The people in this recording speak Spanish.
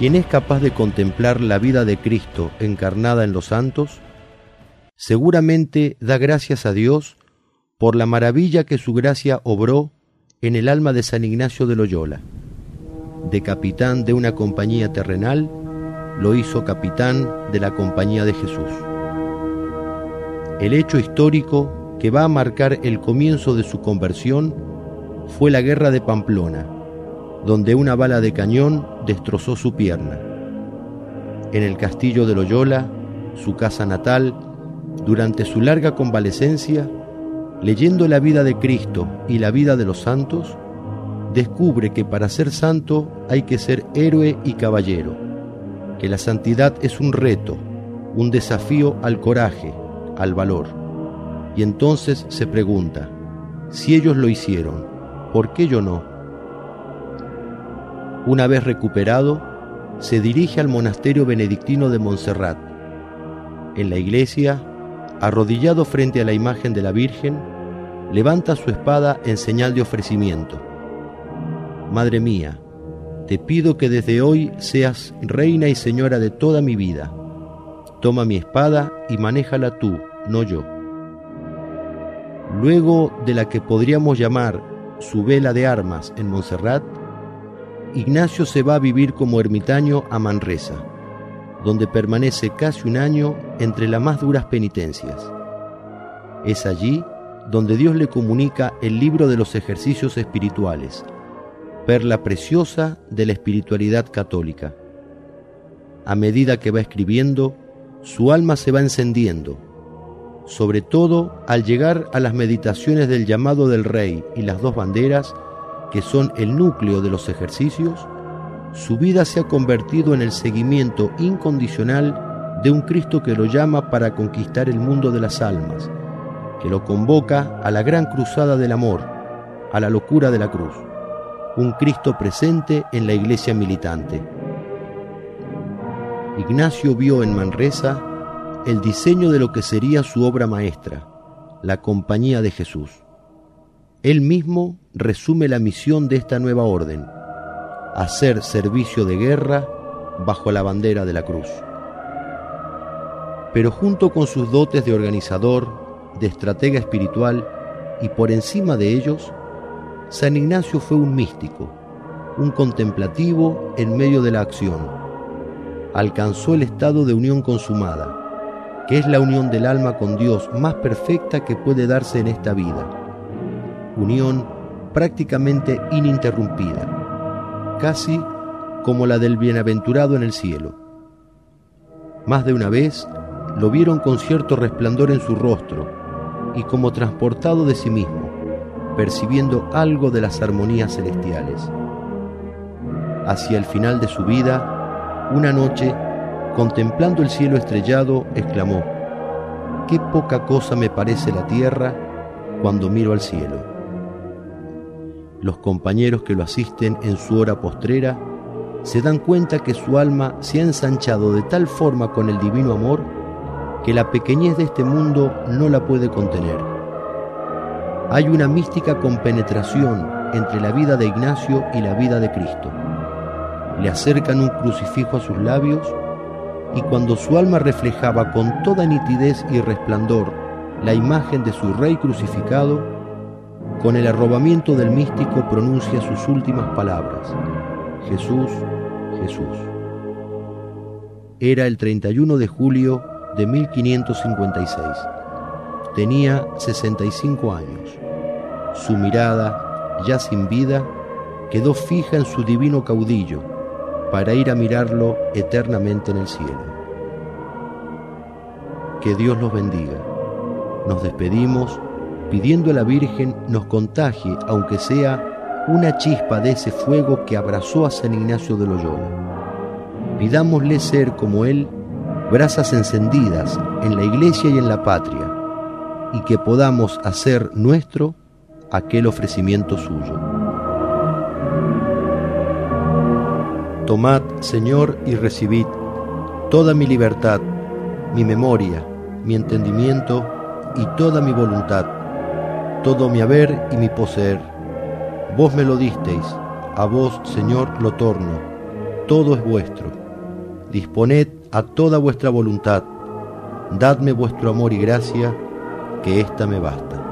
Quien es capaz de contemplar la vida de Cristo encarnada en los santos, seguramente da gracias a Dios por la maravilla que su gracia obró en el alma de San Ignacio de Loyola. De capitán de una compañía terrenal, lo hizo capitán de la Compañía de Jesús. El hecho histórico que va a marcar el comienzo de su conversión fue la guerra de Pamplona, donde una bala de cañón destrozó su pierna. En el castillo de Loyola, su casa natal, durante su larga convalecencia, leyendo la vida de Cristo y la vida de los santos, descubre que para ser santo hay que ser héroe y caballero, que la santidad es un reto, un desafío al coraje, al valor. Y entonces se pregunta, si ellos lo hicieron, ¿por qué yo no? Una vez recuperado, se dirige al monasterio benedictino de Montserrat. En la iglesia, arrodillado frente a la imagen de la Virgen, levanta su espada en señal de ofrecimiento. Madre mía, te pido que desde hoy seas reina y señora de toda mi vida. Toma mi espada y manéjala tú, no yo. Luego de la que podríamos llamar su vela de armas en Montserrat, Ignacio se va a vivir como ermitaño a Manresa, donde permanece casi un año entre las más duras penitencias. Es allí donde Dios le comunica el libro de los ejercicios espirituales, perla preciosa de la espiritualidad católica. A medida que va escribiendo, su alma se va encendiendo, sobre todo al llegar a las meditaciones del llamado del Rey y las dos banderas, que son el núcleo de los ejercicios. Su vida se ha convertido en el seguimiento incondicional de un Cristo que lo llama para conquistar el mundo de las almas, que lo convoca a la gran cruzada del amor, a la locura de la cruz, un Cristo presente en la iglesia militante. Ignacio vio en Manresa el diseño de lo que sería su obra maestra, la Compañía de Jesús. Él mismo resume la misión de esta nueva orden: hacer servicio de guerra bajo la bandera de la cruz. Pero junto con sus dotes de organizador, de estratega espiritual y por encima de ellos, San Ignacio fue un místico, un contemplativo en medio de la acción. Alcanzó el estado de unión consumada, que es la unión del alma con Dios más perfecta que puede darse en esta vida. Unión prácticamente ininterrumpida, casi como la del bienaventurado en el cielo. Más de una vez lo vieron con cierto resplandor en su rostro y como transportado de sí mismo, percibiendo algo de las armonías celestiales. Hacia el final de su vida, una noche, contemplando el cielo estrellado, exclamó: «Qué poca cosa me parece la tierra cuando miro al cielo». Los compañeros que lo asisten en su hora postrera se dan cuenta que su alma se ha ensanchado de tal forma con el divino amor que la pequeñez de este mundo no la puede contener. Hay una mística compenetración entre la vida de Ignacio y la vida de Cristo. Le acercan un crucifijo a sus labios y cuando su alma reflejaba con toda nitidez y resplandor la imagen de su Rey crucificado, con el arrobamiento del místico pronuncia sus últimas palabras: Jesús, Jesús. Era el 31 de julio de 1556. Tenía 65 años. Su mirada, ya sin vida, quedó fija en su divino caudillo, para ir a mirarlo eternamente en el cielo. Que Dios los bendiga. Nos despedimos pidiendo a la Virgen nos contagie, aunque sea una chispa de ese fuego que abrazó a San Ignacio de Loyola. Pidámosle ser como él, brasas encendidas en la iglesia y en la patria, y que podamos hacer nuestro aquel ofrecimiento suyo. Tomad, Señor, y recibid toda mi libertad, mi memoria, mi entendimiento y toda mi voluntad, todo mi haber y mi poseer. Vos me lo disteis, a vos, Señor, lo torno, todo es vuestro. Disponed a toda vuestra voluntad, dadme vuestro amor y gracia, que ésta me basta.